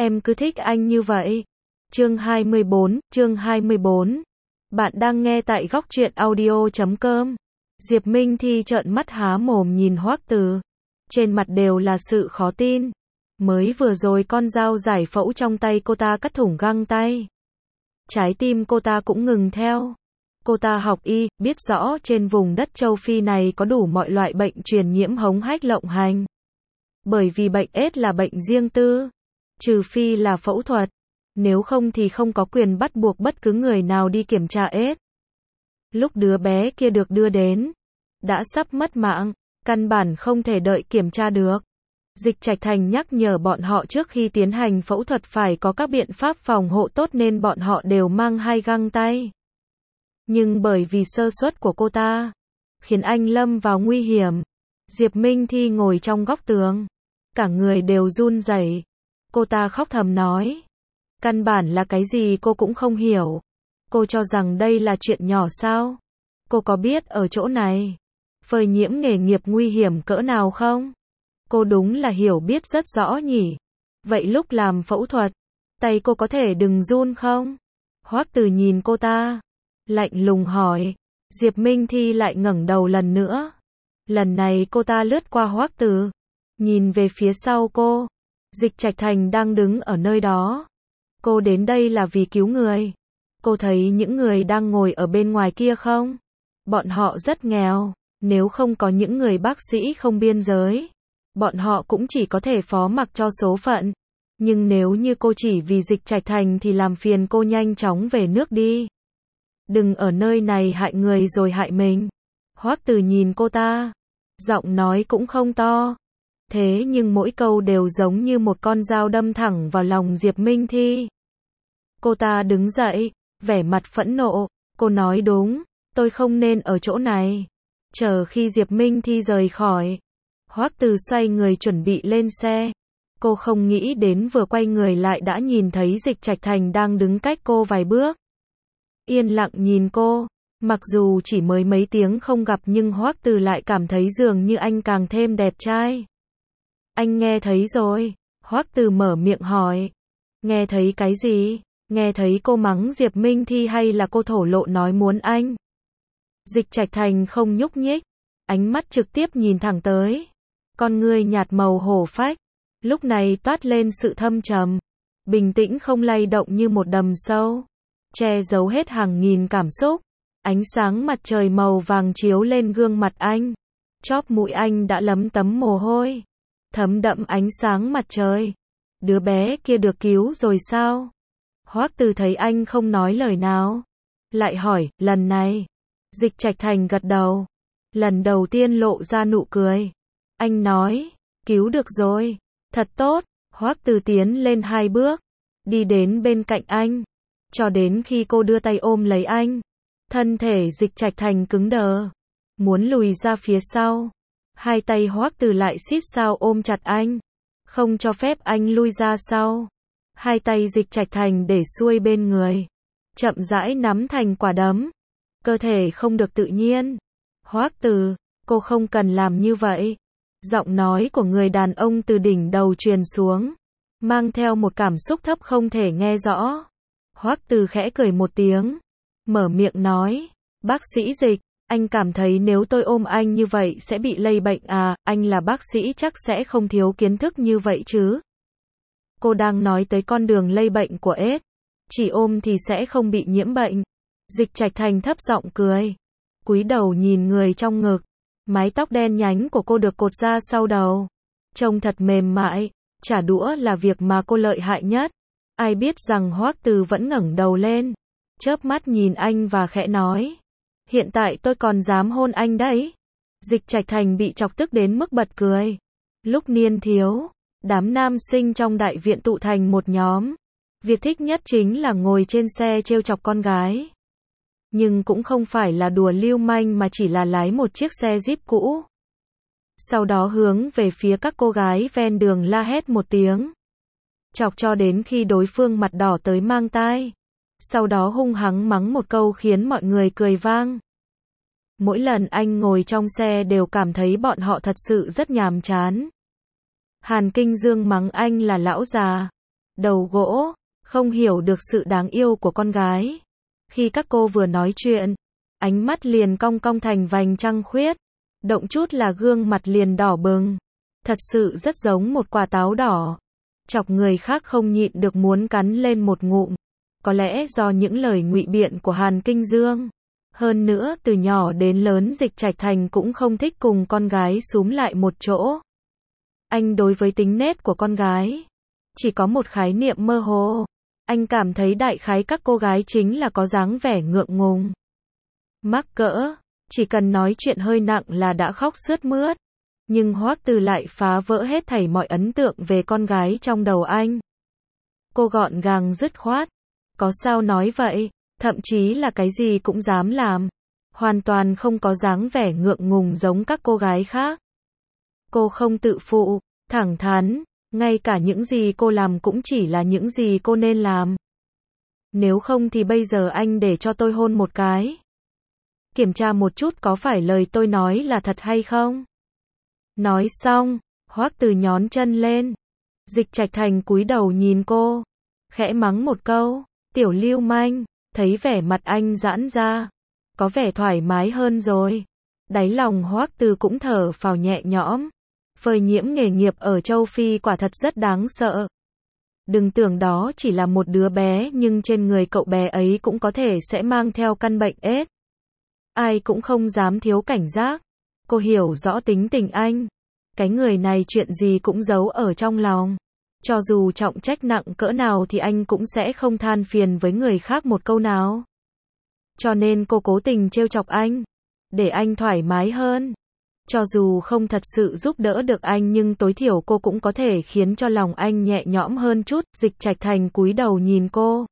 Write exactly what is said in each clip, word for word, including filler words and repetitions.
Em cứ thích anh như vậy. Chương hai mươi bốn, chương hai mươi bốn. Bạn đang nghe tại góc truyện audio chấm com. Diệp Minh Thi trợn mắt há mồm nhìn Hoắc Từ. Trên mặt đều là sự khó tin. Mới vừa rồi con dao giải phẫu trong tay cô ta cắt thủng găng tay. Trái tim cô ta cũng ngừng theo. Cô ta học y, biết rõ trên vùng đất châu Phi này có đủ mọi loại bệnh truyền nhiễm hống hách lộng hành. Bởi vì bệnh ết là bệnh riêng tư. Trừ phi là phẫu thuật. Nếu không thì không có quyền bắt buộc bất cứ người nào đi kiểm tra ết. Lúc đứa bé kia được đưa đến, đã sắp mất mạng, căn bản không thể đợi kiểm tra được. Dịch Trạch Thành nhắc nhở bọn họ trước khi tiến hành phẫu thuật phải có các biện pháp phòng hộ tốt nên bọn họ đều mang hai găng tay. Nhưng bởi vì sơ suất của cô ta, khiến anh lâm vào nguy hiểm. Diệp Minh Thi ngồi trong góc tường, cả người đều run rẩy. Cô ta khóc thầm nói, căn bản là cái gì cô cũng không hiểu. Cô cho rằng đây là chuyện nhỏ sao? Cô có biết ở chỗ này, phơi nhiễm nghề nghiệp nguy hiểm cỡ nào không? Cô đúng là hiểu biết rất rõ nhỉ. Vậy lúc làm phẫu thuật, tay cô có thể đừng run không? Hoắc Từ nhìn cô ta, lạnh lùng hỏi. Diệp Minh Thi lại ngẩng đầu lần nữa. Lần này cô ta lướt qua Hoắc Từ, nhìn về phía sau cô. Dịch Trạch Thành đang đứng ở nơi đó. Cô đến đây là vì cứu người. Cô thấy những người đang ngồi ở bên ngoài kia không? Bọn họ rất nghèo. Nếu không có những người bác sĩ không biên giới, bọn họ cũng chỉ có thể phó mặc cho số phận. Nhưng nếu như cô chỉ vì Dịch Trạch Thành thì làm phiền cô nhanh chóng về nước đi. Đừng ở nơi này hại người rồi hại mình. Hoắc Từ nhìn cô ta, giọng nói cũng không to. Thế nhưng mỗi câu đều giống như một con dao đâm thẳng vào lòng Diệp Minh Thi. Cô ta đứng dậy, vẻ mặt phẫn nộ. Cô nói đúng, tôi không nên ở chỗ này. Chờ khi Diệp Minh Thi rời khỏi, Hoắc Từ xoay người chuẩn bị lên xe. Cô không nghĩ đến vừa quay người lại đã nhìn thấy Dịch Trạch Thành đang đứng cách cô vài bước. Yên lặng nhìn cô, mặc dù chỉ mới mấy tiếng không gặp nhưng Hoắc Từ lại cảm thấy dường như anh càng thêm đẹp trai. Anh nghe thấy rồi, Hoắc Từ mở miệng hỏi. Nghe thấy cái gì? Nghe thấy cô mắng Diệp Minh Thi hay là cô thổ lộ nói muốn anh? Dịch Trạch Thành không nhúc nhích, ánh mắt trực tiếp nhìn thẳng tới. Con ngươi nhạt màu hổ phách, lúc này toát lên sự thâm trầm, bình tĩnh không lay động như một đầm sâu, che giấu hết hàng nghìn cảm xúc. Ánh sáng mặt trời màu vàng chiếu lên gương mặt anh, chóp mũi anh đã lấm tấm mồ hôi, thấm đậm ánh sáng mặt trời. Đứa bé kia được cứu rồi sao? Hoắc Từ thấy anh không nói lời nào, lại hỏi, lần này. Dịch Trạch Thành gật đầu, lần đầu tiên lộ ra nụ cười. Anh nói, cứu được rồi, thật tốt. Hoắc Từ tiến lên hai bước, đi đến bên cạnh anh, cho đến khi cô đưa tay ôm lấy anh. Thân thể Dịch Trạch Thành cứng đờ, muốn lùi ra phía sau. Hai tay Hoắc Từ lại xít sao ôm chặt anh, không cho phép anh lui ra sau. Hai tay Dịch Trạch Thành để xuôi bên người, chậm rãi nắm thành quả đấm. Cơ thể không được tự nhiên. Hoắc Từ, cô không cần làm như vậy. Giọng nói của người đàn ông từ đỉnh đầu truyền xuống, mang theo một cảm xúc thấp không thể nghe rõ. Hoắc Từ khẽ cười một tiếng, mở miệng nói, bác sĩ Dịch, anh cảm thấy nếu tôi ôm anh như vậy sẽ bị lây bệnh à? Anh là bác sĩ chắc sẽ không thiếu kiến thức như vậy chứ? Cô đang nói tới con đường lây bệnh của ết, chỉ ôm thì sẽ không bị nhiễm bệnh. Dịch Trạch Thành thấp giọng cười, cúi đầu nhìn người trong ngực. Mái tóc đen nhánh của cô được cột ra sau đầu, trông thật mềm mại. Trả đũa là việc mà cô lợi hại nhất. Ai biết rằng Hoắc Từ vẫn ngẩng đầu lên, chớp mắt nhìn anh và khẽ nói, hiện tại tôi còn dám hôn anh đấy. Dịch Trạch Thành bị chọc tức đến mức bật cười. Lúc niên thiếu, đám nam sinh trong đại viện tụ thành một nhóm. Việc thích nhất chính là ngồi trên xe trêu chọc con gái. Nhưng cũng không phải là đùa lưu manh mà chỉ là lái một chiếc xe Jeep cũ. Sau đó hướng về phía các cô gái ven đường la hét một tiếng. Chọc cho đến khi đối phương mặt đỏ tới mang tai. Sau đó hung hăng mắng một câu khiến mọi người cười vang. Mỗi lần anh ngồi trong xe đều cảm thấy bọn họ thật sự rất nhàm chán. Hàn Kinh Dương mắng anh là lão già. đầu gỗ, không hiểu được sự đáng yêu của con gái. Khi các cô vừa nói chuyện, ánh mắt liền cong cong thành vành trăng khuyết, động chút là gương mặt liền đỏ bừng. Thật sự rất giống một quả táo đỏ, chọc người khác không nhịn được muốn cắn lên một ngụm. Có lẽ do những lời ngụy biện của Hàn Kinh Dương. Hơn nữa từ nhỏ đến lớn Dịch Trạch Thành cũng không thích cùng con gái súm lại một chỗ. Anh đối với tính nết của con gái chỉ có một khái niệm mơ hồ. Anh cảm thấy đại khái các cô gái chính là có dáng vẻ ngượng ngùng, mắc cỡ, chỉ cần nói chuyện hơi nặng là đã khóc sướt mướt. Nhưng Hoắc Từ lại phá vỡ hết thảy mọi ấn tượng về con gái trong đầu anh. Cô gọn gàng dứt khoát, có sao nói vậy, thậm chí là cái gì cũng dám làm, hoàn toàn không có dáng vẻ ngượng ngùng giống các cô gái khác. Cô không tự phụ, thẳng thắn, ngay cả những gì cô làm cũng chỉ là những gì cô nên làm. Nếu không thì bây giờ anh để cho tôi hôn một cái. Kiểm tra một chút có phải lời tôi nói là thật hay không. Nói xong, Hoắc Từ nhón chân lên. Dịch Trạch Thành cúi đầu nhìn cô, khẽ mắng một câu, tiểu lưu manh. Thấy vẻ mặt anh giãn ra, có vẻ thoải mái hơn rồi. Đáy lòng Hoắc Từ cũng thở phào nhẹ nhõm. Phơi nhiễm nghề nghiệp ở châu Phi quả thật rất đáng sợ. Đừng tưởng đó chỉ là một đứa bé, nhưng trên người cậu bé ấy cũng có thể sẽ mang theo căn bệnh ết. Ai cũng không dám thiếu cảnh giác. Cô hiểu rõ tính tình anh. Cái người này chuyện gì cũng giấu ở trong lòng. Cho dù trọng trách nặng cỡ nào thì anh cũng sẽ không than phiền với người khác một câu nào. Cho nên cô cố tình trêu chọc anh, để anh thoải mái hơn. Cho dù không thật sự giúp đỡ được anh nhưng tối thiểu cô cũng có thể khiến cho lòng anh nhẹ nhõm hơn chút. Dịch Trạch Thành cúi đầu nhìn cô.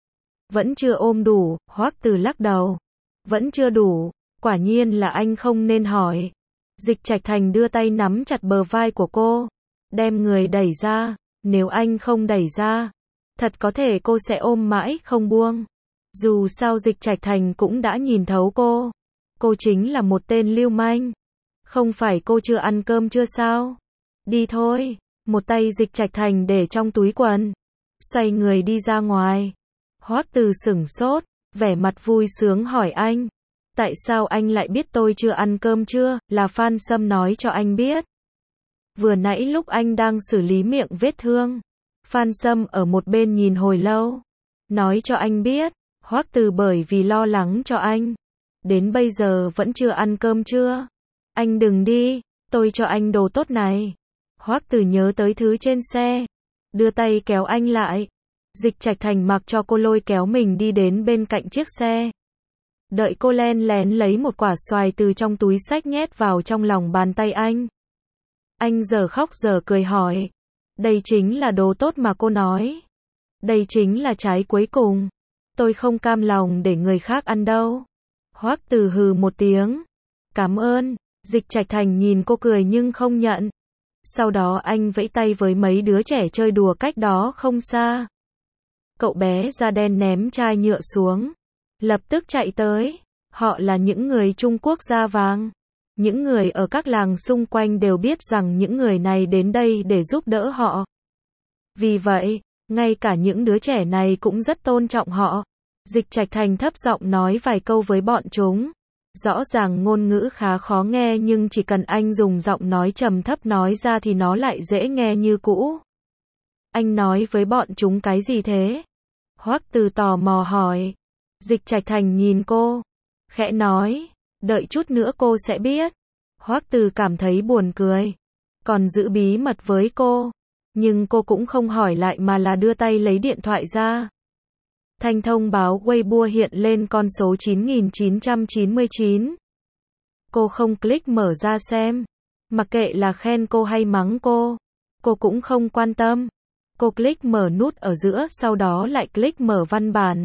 Vẫn chưa ôm đủ, Hoắc Từ lắc đầu. Vẫn chưa đủ, quả nhiên là anh không nên hỏi. Dịch Trạch Thành đưa tay nắm chặt bờ vai của cô, đem người đẩy ra. Nếu anh không đẩy ra, thật có thể cô sẽ ôm mãi không buông. Dù sao Dịch Trạch Thành cũng đã nhìn thấu cô. Cô chính là một tên lưu manh. Không phải cô chưa ăn cơm chưa sao? Đi thôi. Một tay Dịch Trạch Thành để trong túi quần, xoay người đi ra ngoài. Hoắc Từ sửng sốt, vẻ mặt vui sướng hỏi anh. Tại sao anh lại biết tôi chưa ăn cơm chưa? Là Phan Sâm nói cho anh biết. Vừa nãy lúc anh đang xử lý miệng vết thương, Phan Sâm ở một bên nhìn hồi lâu, nói cho anh biết. Hoắc Từ bởi vì lo lắng cho anh, đến bây giờ vẫn chưa ăn cơm chưa? Anh đừng đi, tôi cho anh đồ tốt này. Hoắc Từ nhớ tới thứ trên xe, đưa tay kéo anh lại. Dịch Trạch Thành mặc cho cô lôi kéo mình đi đến bên cạnh chiếc xe. Đợi cô len lén lấy một quả xoài từ trong túi xách nhét vào trong lòng bàn tay anh. Anh giờ khóc giờ cười hỏi. Đây chính là đồ tốt mà cô nói. Đây chính là trái cuối cùng. Tôi không cam lòng để người khác ăn đâu. Hoắc Từ hừ một tiếng. Cảm ơn. Dịch Trạch Thành nhìn cô cười nhưng không nhận. Sau đó anh vẫy tay với mấy đứa trẻ chơi đùa cách đó không xa. Cậu bé da đen ném chai nhựa xuống, lập tức chạy tới. Họ là những người Trung Quốc da vàng. Những người ở các làng xung quanh đều biết rằng những người này đến đây để giúp đỡ họ. Vì vậy, ngay cả những đứa trẻ này cũng rất tôn trọng họ. Dịch Trạch Thành thấp giọng nói vài câu với bọn chúng. Rõ ràng ngôn ngữ khá khó nghe nhưng chỉ cần anh dùng giọng nói trầm thấp nói ra thì nó lại dễ nghe như cũ. Anh nói với bọn chúng cái gì thế? Hoắc Từ tò mò hỏi. Dịch Trạch Thành nhìn cô, khẽ nói, đợi chút nữa cô sẽ biết. Hoắc Từ cảm thấy buồn cười, còn giữ bí mật với cô, nhưng cô cũng không hỏi lại mà là đưa tay lấy điện thoại ra. Thanh thông báo Weibo hiện lên con số chín nghìn chín trăm chín mươi chín. Cô không click mở ra xem, mặc kệ là khen cô hay mắng cô, cô cũng không quan tâm. Cô click mở nút ở giữa, sau đó lại click mở văn bản.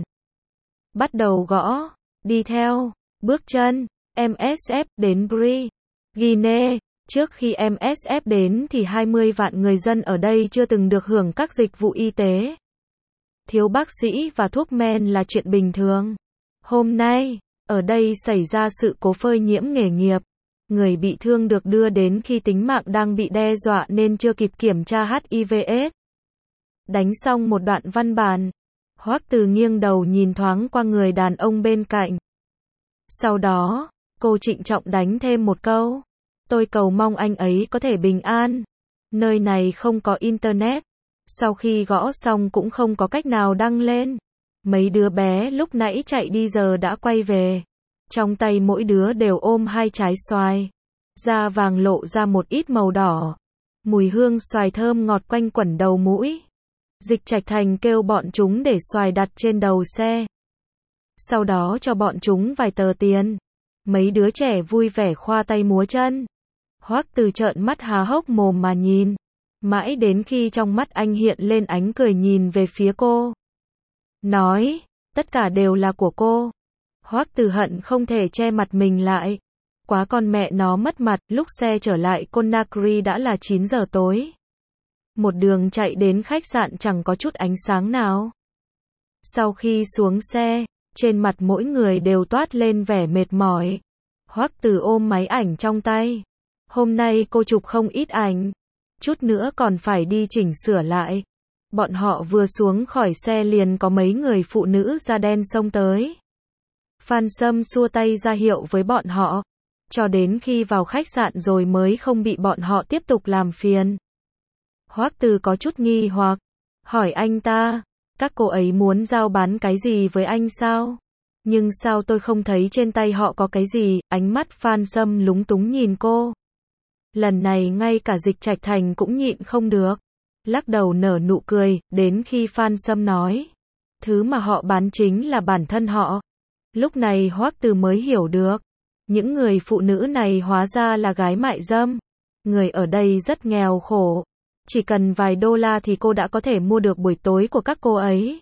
Bắt đầu gõ, đi theo bước chân em ét ép đến Brie, Guinea. Trước khi em ét ép đến thì hai mươi vạn người dân ở đây chưa từng được hưởng các dịch vụ y tế. Thiếu bác sĩ và thuốc men là chuyện bình thường. Hôm nay, ở đây xảy ra sự cố phơi nhiễm nghề nghiệp. Người bị thương được đưa đến khi tính mạng đang bị đe dọa nên chưa kịp kiểm tra hát i vê/AIDS. Đánh xong một đoạn văn bản, Hoắc Từ nghiêng đầu nhìn thoáng qua người đàn ông bên cạnh. Sau đó, cô trịnh trọng đánh thêm một câu. Tôi cầu mong anh ấy có thể bình an. Nơi này không có internet. Sau khi gõ xong cũng không có cách nào đăng lên. Mấy đứa bé lúc nãy chạy đi giờ đã quay về. Trong tay mỗi đứa đều ôm hai trái xoài. Da vàng lộ ra một ít màu đỏ. Mùi hương xoài thơm ngọt quanh quẩn đầu mũi. Dịch Trạch Thành kêu bọn chúng để xoài đặt trên đầu xe. Sau đó cho bọn chúng vài tờ tiền. Mấy đứa trẻ vui vẻ khoa tay múa chân. Hoắc Từ trợn mắt há hốc mồm mà nhìn. Mãi đến khi trong mắt anh hiện lên ánh cười nhìn về phía cô. Nói, tất cả đều là của cô. Hoắc Từ hận không thể che mặt mình lại. Quá con mẹ nó mất mặt, lúc xe trở lại Conakry đã là chín giờ tối. Một đường chạy đến khách sạn chẳng có chút ánh sáng nào. Sau khi xuống xe, trên mặt mỗi người đều toát lên vẻ mệt mỏi. Hoắc Từ ôm máy ảnh trong tay. Hôm nay cô chụp không ít ảnh. Chút nữa còn phải đi chỉnh sửa lại. Bọn họ vừa xuống khỏi xe liền có mấy người phụ nữ da đen xông tới. Phan Sâm xua tay ra hiệu với bọn họ. Cho đến khi vào khách sạn rồi mới không bị bọn họ tiếp tục làm phiền. Hoắc Từ có chút nghi hoặc. Hỏi anh ta. Các cô ấy muốn giao bán cái gì với anh sao? Nhưng sao tôi không thấy trên tay họ có cái gì? Ánh mắt Phan Sâm lúng túng nhìn cô. Lần này ngay cả Dịch Trạch Thành cũng nhịn không được. Lắc đầu nở nụ cười, đến khi Phan Sâm nói. Thứ mà họ bán chính là bản thân họ. Lúc này Hoắc Từ mới hiểu được. Những người phụ nữ này hóa ra là gái mại dâm. Người ở đây rất nghèo khổ. Chỉ cần vài đô la thì cô đã có thể mua được buổi tối của các cô ấy.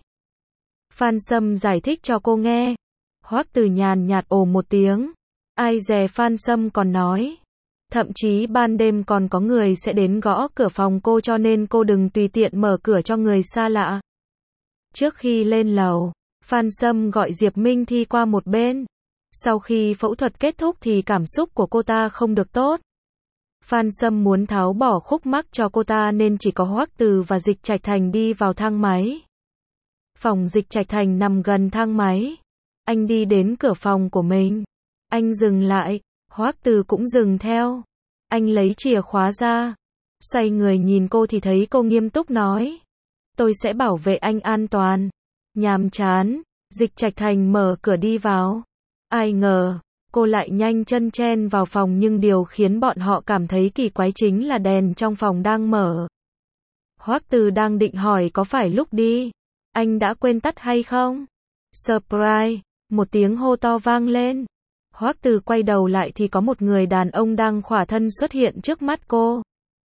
Phan Sâm giải thích cho cô nghe. Hoắc Từ nhàn nhạt ồ một tiếng. Ai dè Phan Sâm còn nói. Thậm chí ban đêm còn có người sẽ đến gõ cửa phòng cô cho nên cô đừng tùy tiện mở cửa cho người xa lạ. Trước khi lên lầu, Phan Sâm gọi Diệp Minh Thi qua một bên. Sau khi phẫu thuật kết thúc thì cảm xúc của cô ta không được tốt. Phan Sâm muốn tháo bỏ khúc mắc cho cô ta nên chỉ có Hoắc Từ và Dịch Trạch Thành đi vào thang máy. Phòng Dịch Trạch Thành nằm gần thang máy. Anh đi đến cửa phòng của mình. Anh dừng lại, Hoắc Từ cũng dừng theo. Anh lấy chìa khóa ra. Xoay người nhìn cô thì thấy cô nghiêm túc nói. Tôi sẽ bảo vệ anh an toàn. Nhàm chán, Dịch Trạch Thành mở cửa đi vào. Ai ngờ, cô lại nhanh chân chen vào phòng nhưng điều khiến bọn họ cảm thấy kỳ quái chính là đèn trong phòng đang mở. Hoắc Từ đang định hỏi có phải lúc đi, anh đã quên tắt hay không? Surprise, một tiếng hô to vang lên. Hoắc Từ quay đầu lại thì có một người đàn ông đang khỏa thân xuất hiện trước mắt cô.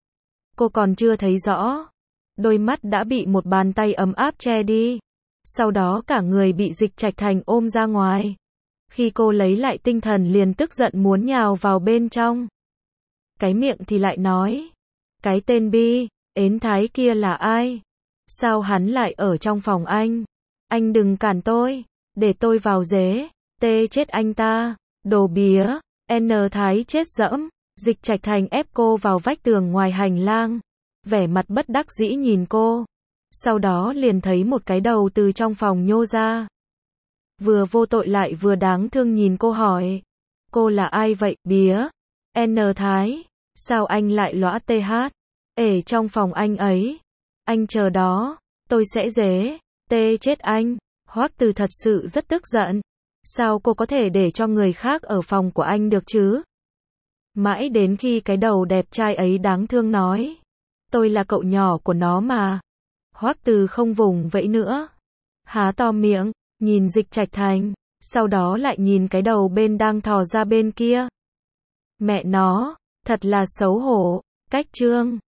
Cô còn chưa thấy rõ. Đôi mắt đã bị một bàn tay ấm áp che đi. Sau đó cả người bị Dịch Trạch Thành ôm ra ngoài. Khi cô lấy lại tinh thần liền tức giận muốn nhào vào bên trong. Cái miệng thì lại nói. Cái tên Bi, ến thái kia là ai? Sao hắn lại ở trong phòng anh? Anh đừng cản tôi. Để tôi vào dế. Tê chết anh ta. Đồ bía. N thái chết dẫm. Dịch Trạch Thành ép cô vào vách tường ngoài hành lang. Vẻ mặt bất đắc dĩ nhìn cô. Sau đó liền thấy một cái đầu từ trong phòng nhô ra. Vừa vô tội lại vừa đáng thương nhìn cô hỏi. Cô là ai vậy, bía? N Thái. Sao anh lại lõa tê hát? Ể trong phòng anh ấy. Anh chờ đó. Tôi sẽ dế. Tê chết anh. Hoắc Từ thật sự rất tức giận. Sao cô có thể để cho người khác ở phòng của anh được chứ? Mãi đến khi cái đầu đẹp trai ấy đáng thương nói. Tôi là cậu nhỏ của nó mà. Hoắc Từ không vùng vẫy nữa. Há to miệng, nhìn Dịch Trạch Thành, sau đó lại nhìn cái đầu bên đang thò ra bên kia. Mẹ nó, thật là xấu hổ, cách trương.